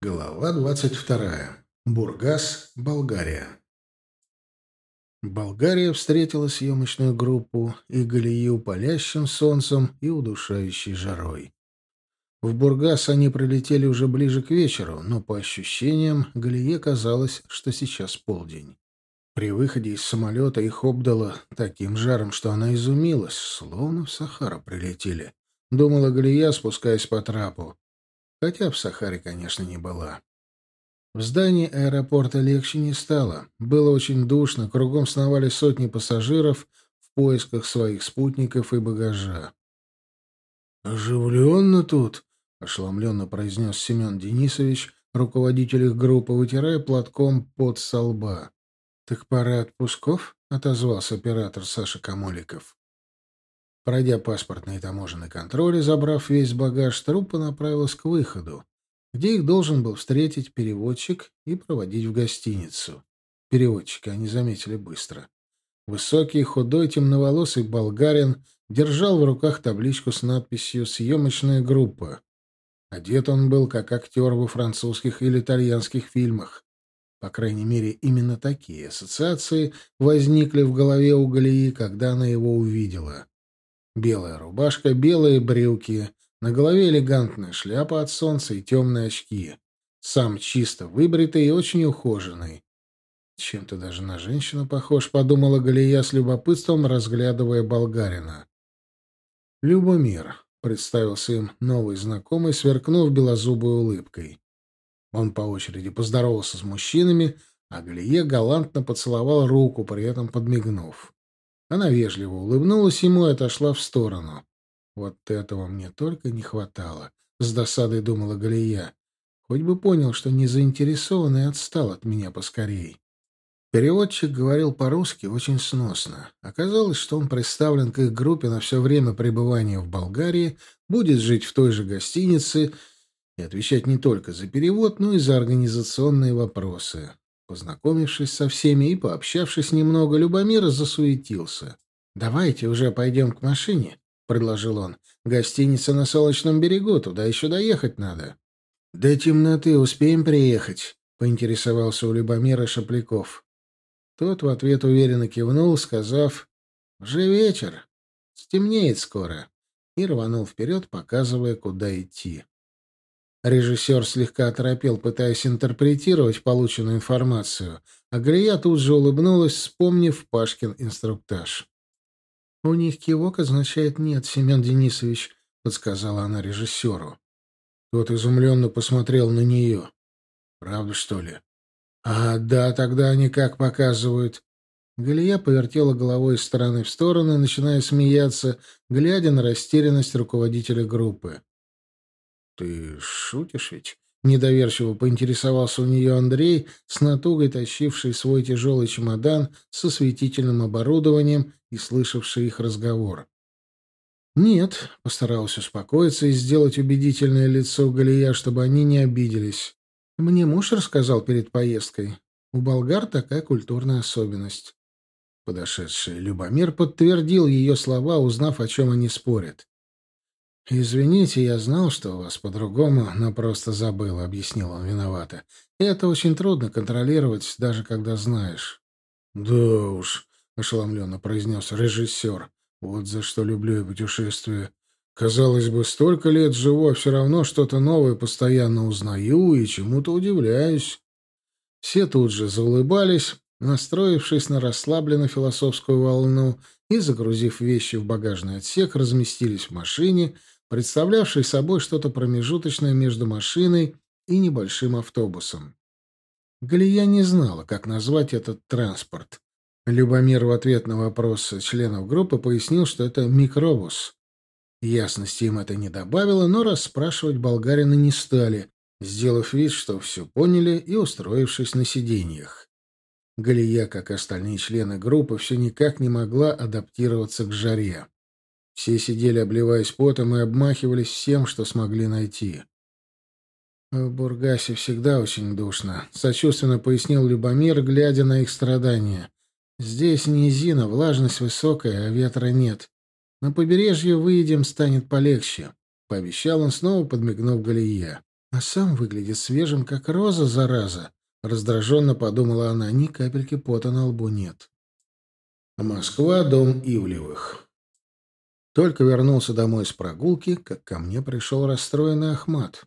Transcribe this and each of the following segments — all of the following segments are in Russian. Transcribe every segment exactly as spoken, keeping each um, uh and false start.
Глава двадцать вторая. Бургас, Болгария. Болгария встретила съемочную группу и Галию палящим солнцем и удушающей жарой. В Бургас они прилетели уже ближе к вечеру, но по ощущениям Галие казалось, что сейчас полдень. При выходе из самолета их обдало таким жаром, что она изумилась, словно в Сахару прилетели. Думала Галия, спускаясь по трапу. Хотя в Сахаре, конечно, не была. В здании аэропорта легче не стало. Было очень душно, кругом сновали сотни пассажиров в поисках своих спутников и багажа. «Оживленно тут», — ошеломленно произнес Семен Денисович, руководитель их группы, вытирая платком пот со лба. «Так пора отпусков?» — отозвался оператор Саша Камоликов. Пройдя паспортный и таможенный контроль и забрав весь багаж, труппа направилась к выходу, где их должен был встретить переводчик и проводить в гостиницу. Переводчика они заметили быстро. Высокий, худой, темноволосый болгарин держал в руках табличку с надписью «Съемочная группа». Одет он был, как актер во французских или итальянских фильмах. По крайней мере, именно такие ассоциации возникли в голове у Галии, когда она его увидела. Белая рубашка, белые брюки, на голове элегантная шляпа от солнца и темные очки. Сам чисто выбритый и очень ухоженный. Чем-то даже на женщину похож, подумала Галия с любопытством, разглядывая болгарина. «Любомир», — представился им новый знакомый, сверкнув белозубой улыбкой. Он по очереди поздоровался с мужчинами, а Галия галантно поцеловал руку, при этом подмигнув. Она вежливо улыбнулась ему и отошла в сторону. «Вот этого мне только не хватало», — с досадой думала Галия. «Хоть бы понял, что не заинтересован и отстал от меня поскорей». Переводчик говорил по-русски очень сносно. Оказалось, что он представлен к их группе на все время пребывания в Болгарии, будет жить в той же гостинице и отвечать не только за перевод, но и за организационные вопросы. Познакомившись со всеми и пообщавшись немного, Любомир засуетился. «Давайте уже пойдем к машине», — предложил он. «Гостиница на Солнечном берегу, туда еще доехать надо». «До темноты успеем приехать?» — поинтересовался у Любомира Шапляков. Тот в ответ уверенно кивнул, сказав «Уже вечер, стемнеет скоро», и рванул вперед, показывая, куда идти. Режиссер слегка оторопел, пытаясь интерпретировать полученную информацию, а Галия тут же улыбнулась, вспомнив Пашкин инструктаж. «У них кивок означает «нет», Семен Денисович», — подсказала она режиссеру. Тот изумленно посмотрел на нее. «Правда, что ли?» «А, да, тогда они как показывают?» Галия повертела головой из стороны в сторону, начиная смеяться, глядя на растерянность руководителя группы. «Ты шутишь ведь?» — недоверчиво поинтересовался у нее Андрей, с натугой тащивший свой тяжелый чемодан с осветительным оборудованием и слышавший их разговор. «Нет», — постарался успокоиться и сделать убедительное лицо Галия, чтобы они не обиделись. «Мне муж рассказал перед поездкой. У болгар такая культурная особенность». Подошедший Любомир подтвердил ее слова, узнав, о чем они спорят. «Извините, я знал, что у вас по-другому, но просто забыл», — объяснил он виновато. «И это очень трудно контролировать, даже когда знаешь». «Да уж», — ошеломленно произнес режиссер, — «вот за что люблю я путешествия. Казалось бы, столько лет живу, а все равно что-то новое постоянно узнаю и чему-то удивляюсь». Все тут же заулыбались, настроившись на расслабленно-философскую волну, и, загрузив вещи в багажный отсек, разместились в машине, представлявшей собой что-то промежуточное между машиной и небольшим автобусом. Галия не знала, как назвать этот транспорт. Любомир в ответ на вопрос членов группы пояснил, что это микробус. Ясности им это не добавило, но расспрашивать болгарина не стали, сделав вид, что все поняли и устроившись на сиденьях. Галия, как и остальные члены группы, все никак не могла адаптироваться к жаре. Все сидели, обливаясь потом, и обмахивались всем, что смогли найти. «В Бургасе всегда очень душно», — сочувственно пояснил Любомир, глядя на их страдания. «Здесь низина, влажность высокая, а ветра нет. На побережье выйдем, станет полегче», — пообещал он, снова подмигнув Галие. А сам выглядит свежим, как роза, зараза. Раздраженно подумала она, ни капельки пота на лбу нет. Москва, дом Ивлевых. Только вернулся домой с прогулки, как ко мне пришел расстроенный Ахмат.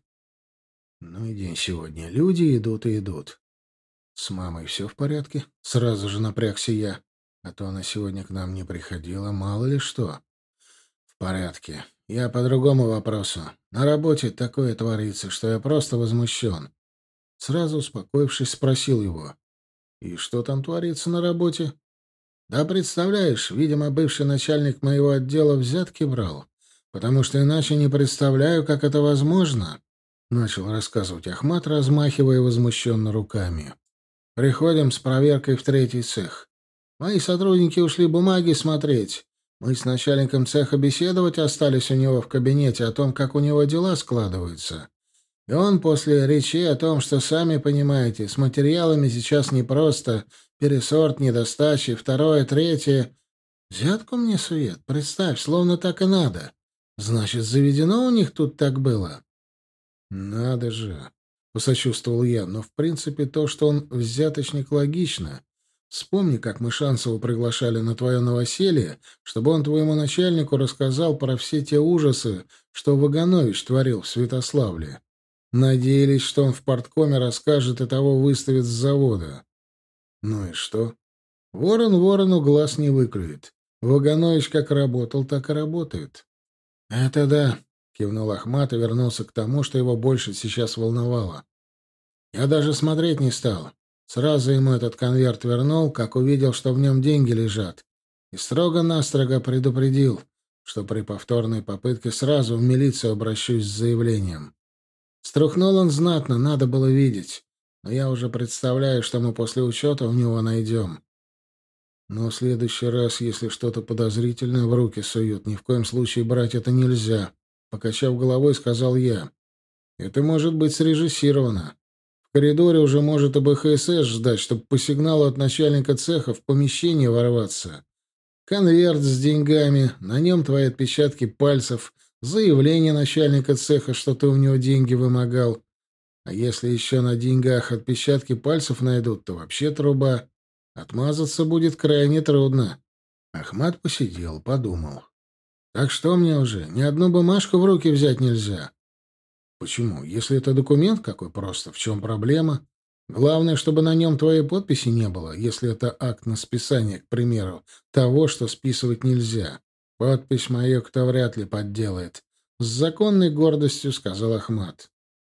Ну и день сегодня. Люди идут и идут. С мамой все в порядке? Сразу же напрягся я. А то она сегодня к нам не приходила, мало ли что. В порядке. Я по другому вопросу. На работе такое творится, что я просто возмущен. Сразу успокоившись, спросил его. И что там творится на работе? Да представляешь, видимо, бывший начальник моего отдела взятки брал, потому что иначе не представляю, как это возможно, — начал рассказывать Ахмат, размахивая возмущенно руками. Приходим с проверкой в третий цех. Мои сотрудники ушли бумаги смотреть. Мы с начальником цеха беседовать остались у него в кабинете о том, как у него дела складываются. И он после речи о том, что, сами понимаете, с материалами сейчас непросто, пересорт, недостачи, второе, третье. Взятку мне сует, представь, словно так и надо. Значит, заведено у них тут так было? Надо же, посочувствовал я, но в принципе то, что он взяточник, логично. Вспомни, как мы Шансова приглашали на твое новоселье, чтобы он твоему начальнику рассказал про все те ужасы, что Ваганович творил в Святославле. Надеялись, что он в порткоме расскажет и того выставит с завода. Ну и что? Ворон ворону глаз не выклюет. Ваганович как работал, так и работает. — Это да, — кивнул Ахмат и вернулся к тому, что его больше сейчас волновало. Я даже смотреть не стал. Сразу ему этот конверт вернул, как увидел, что в нем деньги лежат. И строго-настрого предупредил, что при повторной попытке сразу в милицию обращусь с заявлением. Струхнул он знатно, надо было видеть. Но я уже представляю, что мы после учета у него найдем. Но в следующий раз, если что-то подозрительное в руки суют, ни в коем случае брать это нельзя. Покачав головой, сказал я. Это может быть срежиссировано. В коридоре уже может и Бэ Ха Эс Эс ждать, чтобы по сигналу от начальника цеха в помещение ворваться. Конверт с деньгами, на нем твои отпечатки пальцев, заявление начальника цеха, что ты у него деньги вымогал. А если еще на деньгах отпечатки пальцев найдут, то вообще труба. Отмазаться будет крайне трудно. Ахмат посидел, подумал. Так что мне уже, ни одну бумажку в руки взять нельзя. Почему? Если это документ какой просто, в чем проблема? Главное, чтобы на нем твоей подписи не было, если это акт на списание, к примеру, того, что списывать нельзя. Подпись мою кто вряд ли подделает. С законной гордостью сказал Ахмат.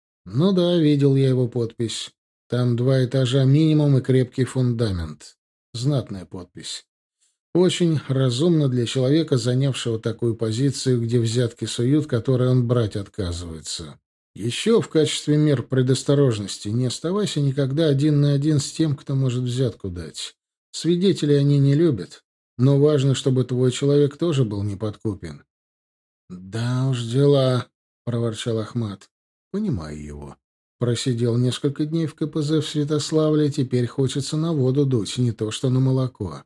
Ну да, видел я его подпись. Там два этажа минимум и крепкий фундамент. Знатная подпись. Очень разумно для человека, занявшего такую позицию, где взятки суют, которые он брать отказывается. Еще в качестве мер предосторожности не оставайся никогда один на один с тем, кто может взятку дать. Свидетелей они не любят, но важно, чтобы твой человек тоже был неподкупен. — Да уж дела, — проворчал Ахмат. — Понимаю его. Просидел несколько дней в Ка Пэ Зэ в Святославле, теперь хочется на воду дуть, не то что на молоко.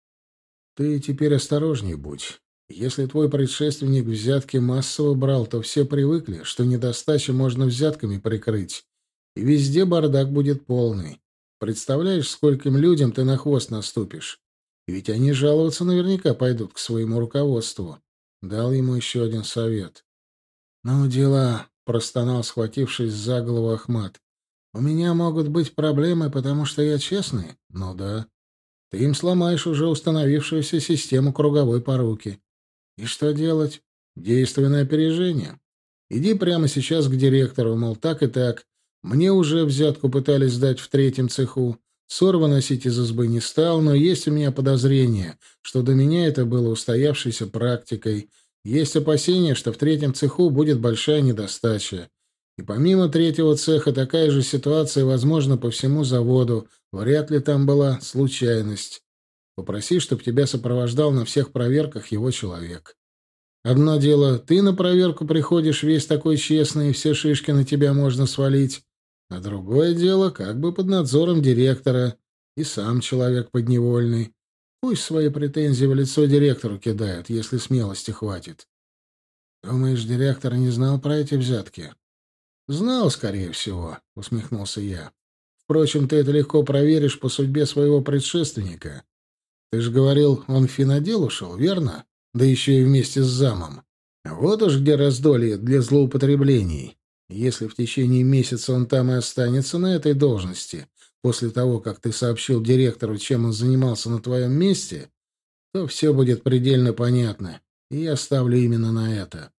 Ты теперь осторожней будь. Если твой предшественник взятки массово брал, то все привыкли, что недостачу можно взятками прикрыть, и везде бардак будет полный. Представляешь, скольким людям ты на хвост наступишь? И ведь они жаловаться наверняка пойдут к своему руководству. Дал ему еще один совет. — Ну, дела, — простонал, схватившись за голову Ахмат. — У меня могут быть проблемы, потому что я честный? Ну да. Ты им сломаешь уже установившуюся систему круговой поруки. И что делать? Действуй на опережение. Иди прямо сейчас к директору, мол, так и так. Мне уже взятку пытались сдать в третьем цеху. Ссор выносить из избы не стал, но есть у меня подозрение, что до меня это было устоявшейся практикой. Есть опасения, что в третьем цеху будет большая недостача. И помимо третьего цеха такая же ситуация возможна по всему заводу. Вряд ли там была случайность. Попроси, чтобы тебя сопровождал на всех проверках его человек. Одно дело, ты на проверку приходишь весь такой честный, и все шишки на тебя можно свалить. А другое дело, как бы под надзором директора. И сам человек подневольный. Пусть свои претензии в лицо директору кидают, если смелости хватит. Думаешь, директор не знал про эти взятки? «Знал, скорее всего», — усмехнулся я. «Впрочем, ты это легко проверишь по судьбе своего предшественника. Ты же говорил, он в финодел ушел, верно? Да еще и вместе с замом. Вот уж где раздолье для злоупотреблений. Если в течение месяца он там и останется на этой должности, после того, как ты сообщил директору, чем он занимался на твоем месте, то все будет предельно понятно, и я ставлю именно на это».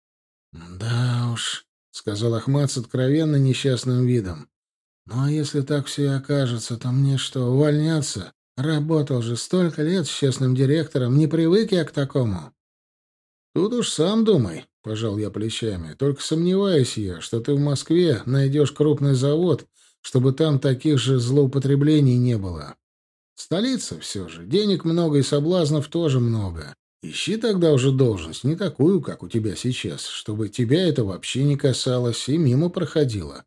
«Да уж», — сказал Ахмат с откровенно несчастным видом. «Ну а если так все и окажется, то мне что, увольняться? Работал же столько лет с честным директором, не привык я к такому». «Тут уж сам думай», — пожал я плечами. «Только сомневаюсь я, что ты в Москве найдешь крупный завод, чтобы там таких же злоупотреблений не было. Столица все же, денег много и соблазнов тоже много. Ищи тогда уже должность, не такую, как у тебя сейчас, чтобы тебя это вообще не касалось и мимо проходило».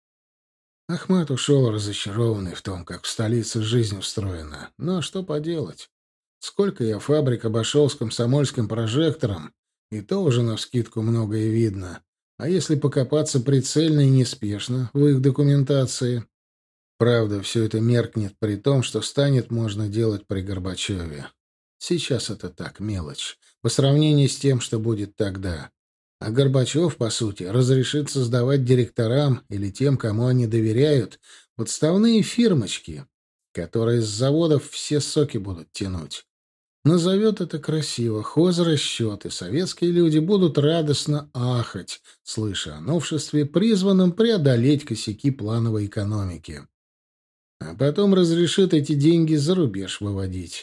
Ахмат ушел разочарованный в том, как в столице жизнь устроена. Ну а что поделать? Сколько я фабрик обошел с комсомольским прожектором, и то уже навскидку многое видно. А если покопаться прицельно и неспешно в их документации? Правда, все это меркнет при том, что станет можно делать при Горбачеве. Сейчас это так, мелочь, по сравнению с тем, что будет тогда. А Горбачев, по сути, разрешит создавать директорам или тем, кому они доверяют, подставные фирмочки, которые с заводов все соки будут тянуть. Назовет это красиво хозрасчет, и советские люди будут радостно ахать, слыша о новшестве, призванном преодолеть косяки плановой экономики. А потом разрешит эти деньги за рубеж выводить.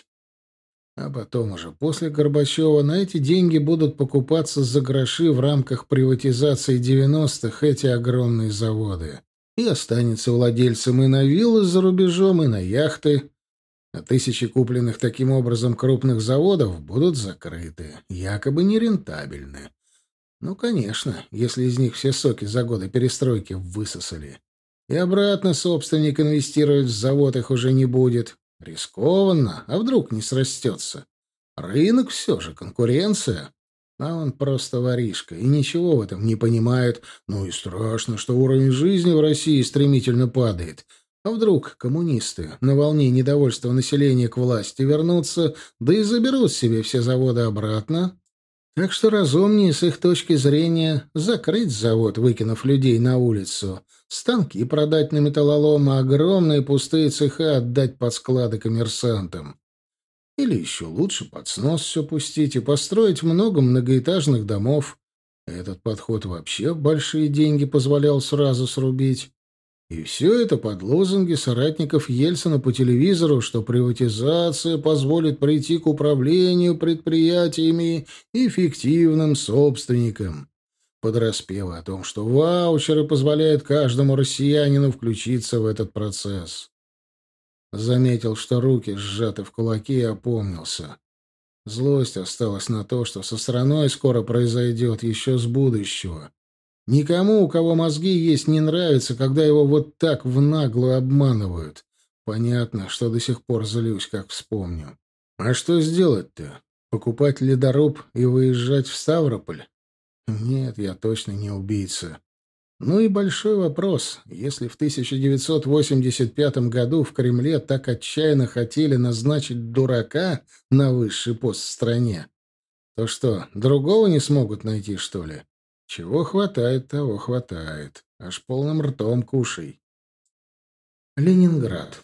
А потом уже, после Горбачева, на эти деньги будут покупаться за гроши в рамках приватизации девяностых эти огромные заводы. И останется владельцем и на виллы за рубежом, и на яхты. А тысячи купленных таким образом крупных заводов будут закрыты, якобы нерентабельны. Ну, конечно, если из них все соки за годы перестройки высосали. И обратно собственник инвестировать в завод их уже не будет. Рискованно, а вдруг не срастется. Рынок все же, конкуренция. А он просто воришка, и ничего в этом не понимает. Ну и страшно, что уровень жизни в России стремительно падает. А вдруг коммунисты на волне недовольства населения к власти вернутся, да и заберут себе все заводы обратно? Так что разумнее, с их точки зрения, закрыть завод, выкинув людей на улицу, станки продать на металлолом, а огромные пустые цеха отдать под склады коммерсантам. Или еще лучше под снос все пустить и построить много многоэтажных домов. Этот подход вообще большие деньги позволял сразу срубить. И все это под лозунги соратников Ельцина по телевизору, что приватизация позволит прийти к управлению предприятиями и фиктивным собственникам. Под распевы о том, что ваучеры позволяют каждому россиянину включиться в этот процесс. Заметил, что руки сжаты в кулаки, и опомнился. Злость осталась на то, что со страной скоро произойдет, еще с будущего. Никому, у кого мозги есть, не нравится, когда его вот так в наглую обманывают. Понятно, что до сих пор злюсь, как вспомню. А что сделать-то? Покупать ледоруб и выезжать в Ставрополь? Нет, я точно не убийца. Ну и большой вопрос. Если в тысяча девятьсот восемьдесят пятом году в Кремле так отчаянно хотели назначить дурака на высший пост в стране, то что, другого не смогут найти, что ли? Чего хватает, того хватает. Аж полным ртом кушай. Ленинград.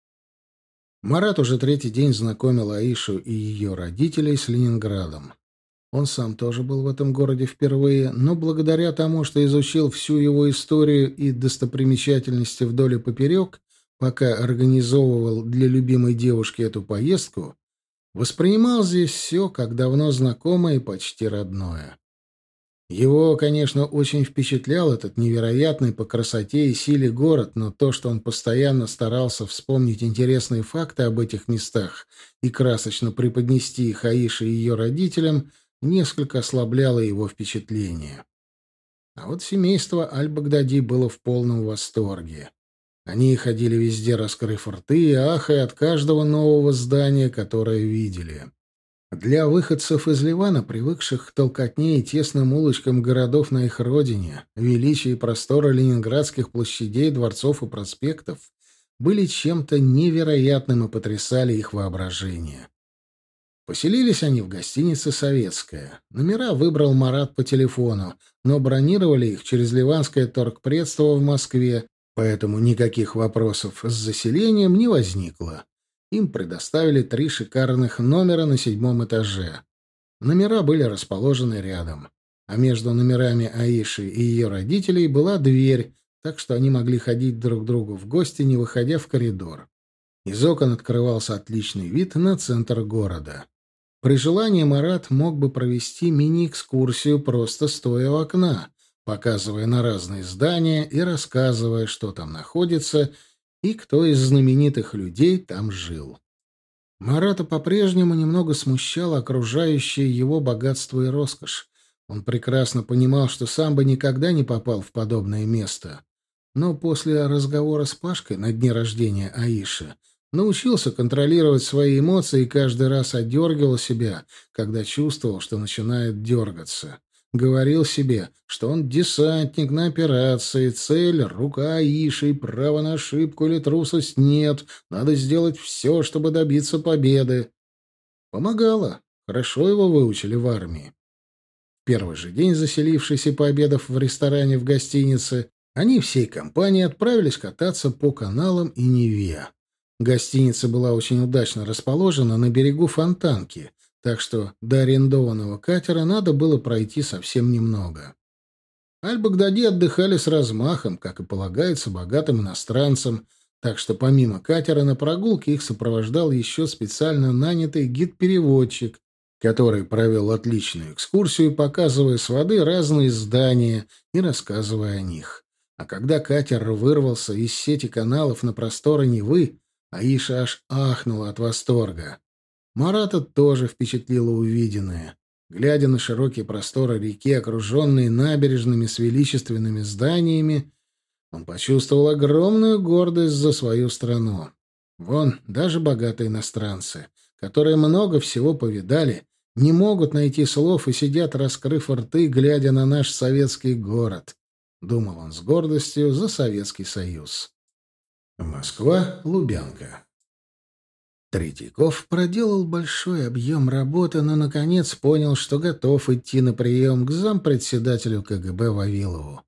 Марат уже третий день знакомил Аишу и ее родителей с Ленинградом. Он сам тоже был в этом городе впервые, но благодаря тому, что изучил всю его историю и достопримечательности вдоль и поперек, пока организовывал для любимой девушки эту поездку, воспринимал здесь все как давно знакомое и почти родное. Его, конечно, очень впечатлял этот невероятный по красоте и силе город, но то, что он постоянно старался вспомнить интересные факты об этих местах и красочно преподнести их Аише и ее родителям, несколько ослабляло его впечатление. А вот семейство Аль-Багдади было в полном восторге. Они ходили везде, раскрыв рты и ахая от каждого нового здания, которое видели. Для выходцев из Ливана, привыкших к толкотне и тесным улочкам городов на их родине, величие и просторы ленинградских площадей, дворцов и проспектов были чем-то невероятным и потрясали их воображение. Поселились они в гостинице «Советская». Номера выбрал Марат по телефону, но бронировали их через ливанское торгпредство в Москве, поэтому никаких вопросов с заселением не возникло. Им предоставили три шикарных номера на седьмом этаже. Номера были расположены рядом, а между номерами Аиши и ее родителей была дверь, так что они могли ходить друг к другу в гости, не выходя в коридор. Из окон открывался отличный вид на центр города. При желании Марат мог бы провести мини-экскурсию, просто стоя у окна, показывая на разные здания и рассказывая, что там находится и кто из знаменитых людей там жил. Марата по-прежнему немного смущало окружающее его богатство и роскошь. Он прекрасно понимал, что сам бы никогда не попал в подобное место. Но после разговора с Пашкой на дне рождения Аиши научился контролировать свои эмоции и каждый раз одергивал себя, когда чувствовал, что начинает дергаться. Говорил себе, что он десантник на операции, цель — рука Аиши, права на ошибку или трусость нет, надо сделать все, чтобы добиться победы. Помогало. Хорошо его выучили в армии. В первый же день, заселившись и пообедав в ресторане в гостинице, они всей компанией отправились кататься по каналам и Неве. Гостиница была очень удачно расположена на берегу Фонтанки, так что до арендованного катера надо было пройти совсем немного. Аль-Багдади отдыхали с размахом, как и полагается богатым иностранцам, так что помимо катера на прогулке их сопровождал еще специально нанятый гид-переводчик, который провел отличную экскурсию, показывая с воды разные здания и рассказывая о них. А когда катер вырвался из сети каналов на просторы Невы, Аиша аж ахнула от восторга. Марата тоже впечатлило увиденное. Глядя на широкие просторы реки, окруженные набережными с величественными зданиями, он почувствовал огромную гордость за свою страну. Вон, даже богатые иностранцы, которые много всего повидали, не могут найти слов и сидят, раскрыв рты, глядя на наш советский город. Думал он с гордостью за Советский Союз. Москва, Лубянка. Третьяков проделал большой объем работы, но, наконец, понял, что готов идти на прием к зампредседателю КГБ Вавилову.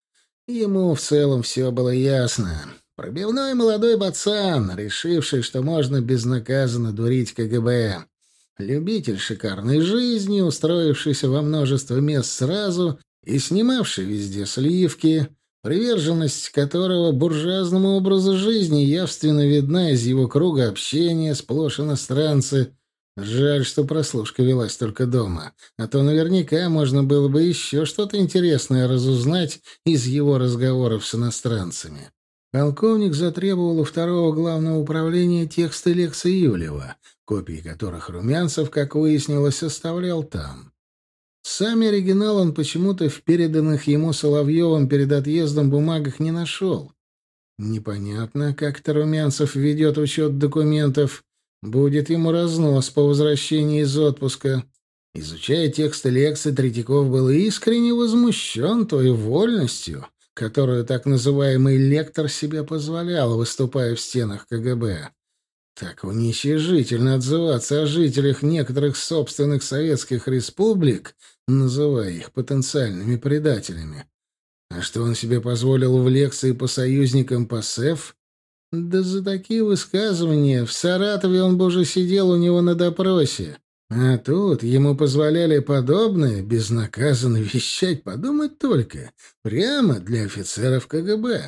Ему в целом все было ясно. Пробивной молодой пацан, решивший, что можно безнаказанно дурить КГБ. Любитель шикарной жизни, устроившийся во множество мест сразу и снимавший везде сливки, приверженность которого буржуазному образу жизни явственно видна из его круга общения, сплошь иностранцы. Жаль, что прослушка велась только дома, а то наверняка можно было бы еще что-то интересное разузнать из его разговоров с иностранцами. Полковник затребовал у второго главного управления тексты лекций Ивлева, копии которых Румянцев, как выяснилось, оставлял там. Сами оригинал он почему-то в переданных ему Соловьевым перед отъездом бумагах не нашел. Непонятно, как это Румянцев ведет учет документов. Будет ему разнос по возвращении из отпуска. Изучая тексты лекций, Третьяков был искренне возмущен той вольностью, которую так называемый лектор себе позволял, выступая в стенах КГБ. Так уничижительно отзываться о жителях некоторых собственных советских республик, называя их потенциальными предателями. А что он себе позволил в лекции по союзникам ПАСЕФ? Да за такие высказывания в Саратове он бы уже сидел у него на допросе. А тут ему позволяли подобное безнаказанно вещать, подумать только, прямо для офицеров КГБ.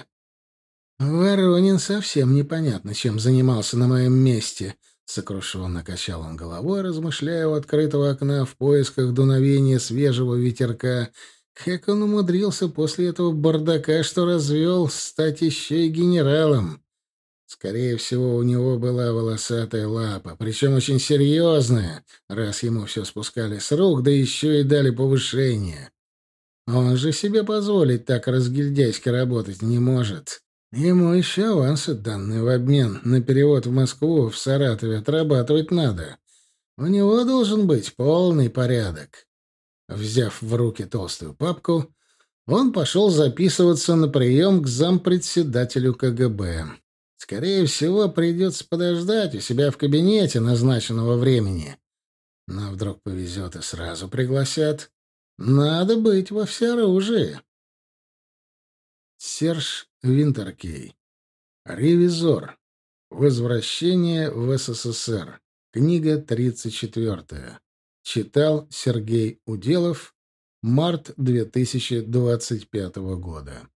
«Воронин совсем непонятно, чем занимался на моем месте», — сокрушенно качал он головой, размышляя у открытого окна в поисках дуновения свежего ветерка. Как он умудрился после этого бардака, что развел, стать еще и генералом? Скорее всего, у него была волосатая лапа, причем очень серьезная, раз ему все спускали с рук, да еще и дали повышение. Он же себе позволить так разгильдяйски работать не может. Ему еще авансы, данные в обмен на перевод в Москву, в Саратове, отрабатывать надо. У него должен быть полный порядок. Взяв в руки толстую папку, он пошел записываться на прием к зампредседателю КГБ. Скорее всего, придется подождать у себя в кабинете назначенного времени. Но вдруг повезет и сразу пригласят. Надо быть во всеоружии. Серж Винтеркей. Ревизор. Возвращение в СССР. Книга тридцать четвертая. Читал Сергей Уделов. Март две тысячи двадцать пятого года.